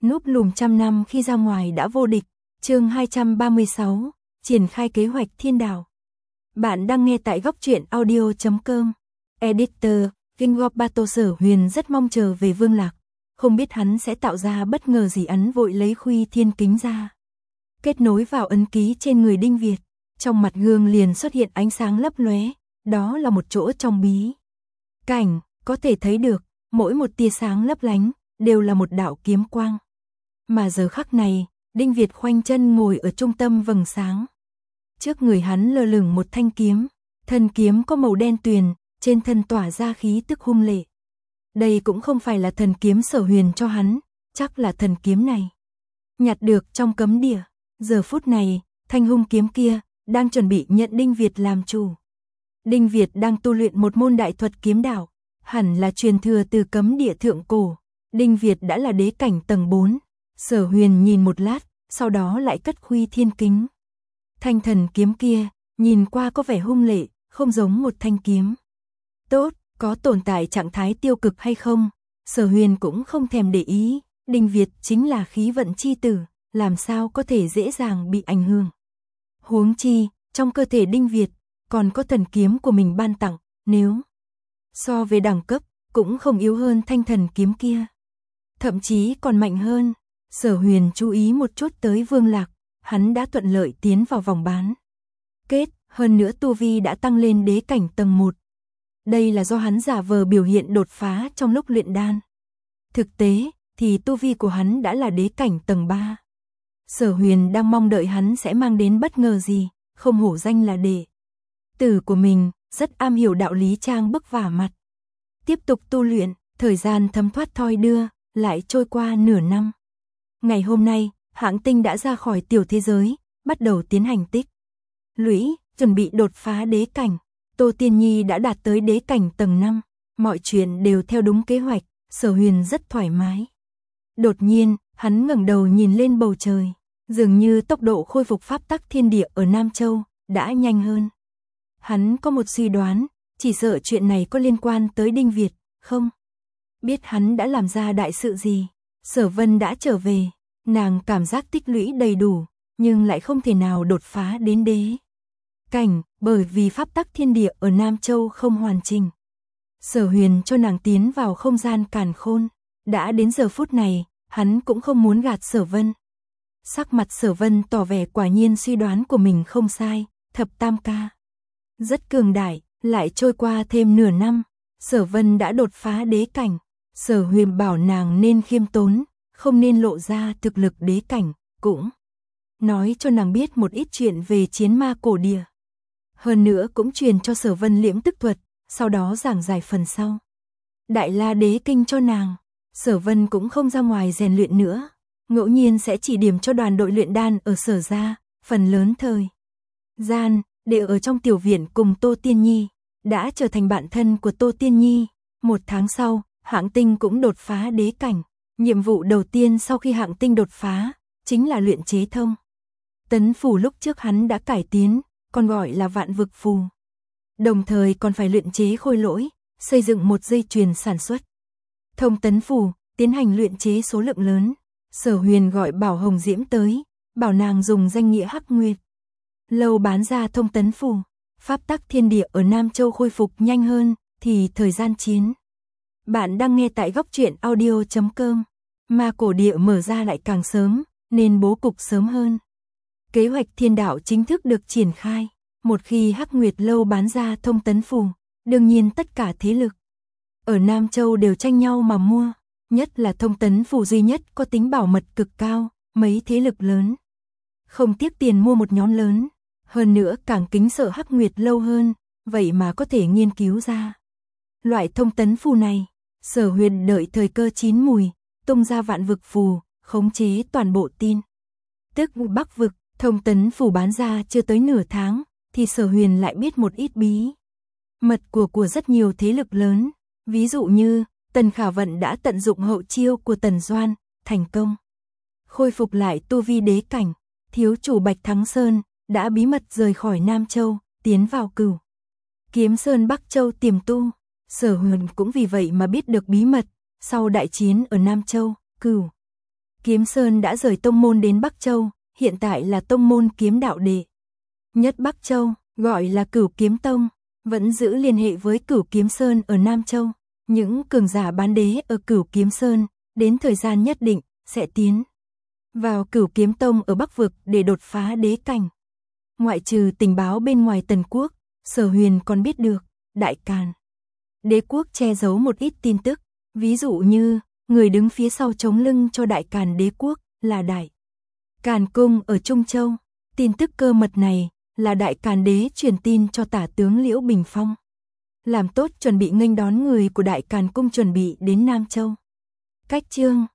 Núp lùm trăm năm khi ra ngoài đã vô địch. Chương 236, triển khai kế hoạch thiên đạo. Bạn đang nghe tại góc truyện audio.com. Editor, Kingobato Sở Huyền rất mong chờ về Vương Lạc. Không biết hắn sẽ tạo ra bất ngờ gì. Ấn vội lấy khuy thiên kính ra. Kết nối vào ấn ký trên người Đinh Việt. Trong mặt gương liền xuất hiện ánh sáng lấp lóe. Đó là một chỗ trong bí cảnh, có thể thấy được, mỗi một tia sáng lấp lánh, đều là một đạo kiếm quang. Mà giờ khắc này, Đinh Việt khoanh chân ngồi ở trung tâm vầng sáng. Trước người hắn lơ lửng một thanh kiếm, thân kiếm có màu đen tuyền, trên thân tỏa ra khí tức hung lệ. Đây cũng không phải là thần kiếm Sở Huyền cho hắn, chắc là thần kiếm này nhặt được trong cấm địa. Giờ phút này, thanh hung kiếm kia đang chuẩn bị nhận Đinh Việt làm chủ. Đinh Việt đang tu luyện một môn đại thuật kiếm đạo, hẳn là truyền thừa từ cấm địa thượng cổ. Đinh Việt đã là đế cảnh tầng 4. Sở Huyền nhìn một lát, sau đó lại cất khuy thiên kính. Thanh thần kiếm kia, nhìn qua có vẻ hung lệ, không giống một thanh kiếm tốt, có tồn tại trạng thái tiêu cực hay không, Sở Huyền cũng không thèm để ý. Đinh Việt chính là khí vận chi tử, làm sao có thể dễ dàng bị ảnh hưởng. Huống chi, trong cơ thể Đinh Việt còn có thần kiếm của mình ban tặng, nếu so về đẳng cấp, cũng không yếu hơn thanh thần kiếm kia. Thậm chí còn mạnh hơn. Sở Huyền chú ý một chút tới Vương Lạc, hắn đã thuận lợi tiến vào vòng bán kết, hơn nữa tu vi đã tăng lên đế cảnh tầng 1. Đây là do hắn giả vờ biểu hiện đột phá trong lúc luyện đan. Thực tế, thì tu vi của hắn đã là đế cảnh tầng 3. Sở Huyền đang mong đợi hắn sẽ mang đến bất ngờ gì, không hổ danh là đệ tử của mình, rất am hiểu đạo lý trang bức vả mặt. Tiếp tục tu luyện, thời gian thấm thoát thoi đưa, lại trôi qua nửa năm. Ngày hôm nay, Hạng Tinh đã ra khỏi tiểu thế giới, bắt đầu tiến hành tích lũy, chuẩn bị đột phá đế cảnh. Tô Tiên Nhi đã đạt tới đế cảnh tầng 5, mọi chuyện đều theo đúng kế hoạch, Sở Huyền rất thoải mái. Đột nhiên, hắn ngẩng đầu nhìn lên bầu trời, dường như tốc độ khôi phục pháp tắc thiên địa ở Nam Châu đã nhanh hơn. Hắn có một suy đoán, chỉ sợ chuyện này có liên quan tới Đinh Việt, không biết hắn đã làm ra đại sự gì. Sở Vân đã trở về, nàng cảm giác tích lũy đầy đủ, nhưng lại không thể nào đột phá đến đế cảnh, bởi vì pháp tắc thiên địa ở Nam Châu không hoàn chỉnh. Sở Huyền cho nàng tiến vào không gian càn khôn, đã đến giờ phút này, hắn cũng không muốn gạt Sở Vân. Sắc mặt Sở Vân tỏ vẻ quả nhiên suy đoán của mình không sai, thập tam ca rất cường đại. Lại trôi qua thêm nửa năm, Sở Vân đã đột phá đế cảnh. Sở Huyền bảo nàng nên khiêm tốn, không nên lộ ra thực lực đế cảnh, cũng nói cho nàng biết một ít chuyện về chiến ma cổ địa. Hơn nữa cũng truyền cho Sở Vân liễm tức thuật, sau đó giảng giải phần sau Đại La Đế Kinh cho nàng. Sở Vân cũng không ra ngoài rèn luyện nữa, ngẫu nhiên sẽ chỉ điểm cho đoàn đội luyện đan ở Sở gia, phần lớn thời gian đều ở trong tiểu viện cùng Tô Tiên Nhi, đã trở thành bạn thân của Tô Tiên Nhi. Một tháng sau, Hạng Tinh cũng đột phá đế cảnh. Nhiệm vụ đầu tiên sau khi Hạng Tinh đột phá, chính là luyện chế thông tấn phù lúc trước hắn đã cải tiến, còn gọi là vạn vực phù. Đồng thời còn phải luyện chế khôi lỗi, xây dựng một dây chuyền sản xuất thông tấn phù, tiến hành luyện chế số lượng lớn. Sở Huyền gọi Bảo Hồng Diễm tới, bảo nàng dùng danh nghĩa Hắc Nguyệt lâu bán ra thông tấn phù. Pháp tắc thiên địa ở Nam Châu khôi phục nhanh hơn, thì thời gian chiến. Bạn đang nghe tại góc truyện audio.com. Ma cổ địa mở ra lại càng sớm, nên bố cục sớm hơn. Kế hoạch thiên đạo chính thức được triển khai. Một khi Hắc Nguyệt lâu bán ra thông tấn phù, đương nhiên tất cả thế lực ở Nam Châu đều tranh nhau mà mua. Nhất là thông tấn phù duy nhất có tính bảo mật cực cao, mấy thế lực lớn không tiếc tiền mua một nhóm lớn. Hơn nữa càng kính sợ Hắc Nguyệt lâu hơn, vậy mà có thể nghiên cứu ra loại thông tấn phù này. Sở Huyền đợi thời cơ chín mùi, tung ra vạn vực phù, khống chế toàn bộ tin tức Bắc vực. Thông tấn phù bán ra chưa tới nửa tháng, thì Sở Huyền lại biết một ít bí mật của rất nhiều thế lực lớn. Ví dụ như, Tần Khả Vận đã tận dụng hậu chiêu của Tần Doan, thành công khôi phục lại tu vi đế cảnh. Thiếu chủ Bạch Thắng Sơn đã bí mật rời khỏi Nam Châu, tiến vào Cửu Kiếm Sơn Bắc Châu tiềm tu. Sở Huyền cũng vì vậy mà biết được bí mật, sau đại chiến ở Nam Châu, Cửu Kiếm Sơn đã rời tông môn đến Bắc Châu, hiện tại là tông môn kiếm đạo đệ nhất Bắc Châu, gọi là Cửu Kiếm Tông, vẫn giữ liên hệ với Cửu Kiếm Sơn ở Nam Châu. Những cường giả bán đế ở Cửu Kiếm Sơn, đến thời gian nhất định, sẽ tiến vào Cửu Kiếm Tông ở Bắc Vực để đột phá đế cảnh. Ngoại trừ tình báo bên ngoài Tần Quốc, Sở Huyền còn biết được, Đại Càn Đế quốc che giấu một ít tin tức, ví dụ như, người đứng phía sau chống lưng cho Đại Càn Đế quốc là Đại Càn Cung ở Trung Châu. Tin tức cơ mật này là Đại Càn Đế truyền tin cho tả tướng Liễu Bình Phong. Làm tốt chuẩn bị nghênh đón người của Đại Càn Cung chuẩn bị đến Nam Châu. Cách chương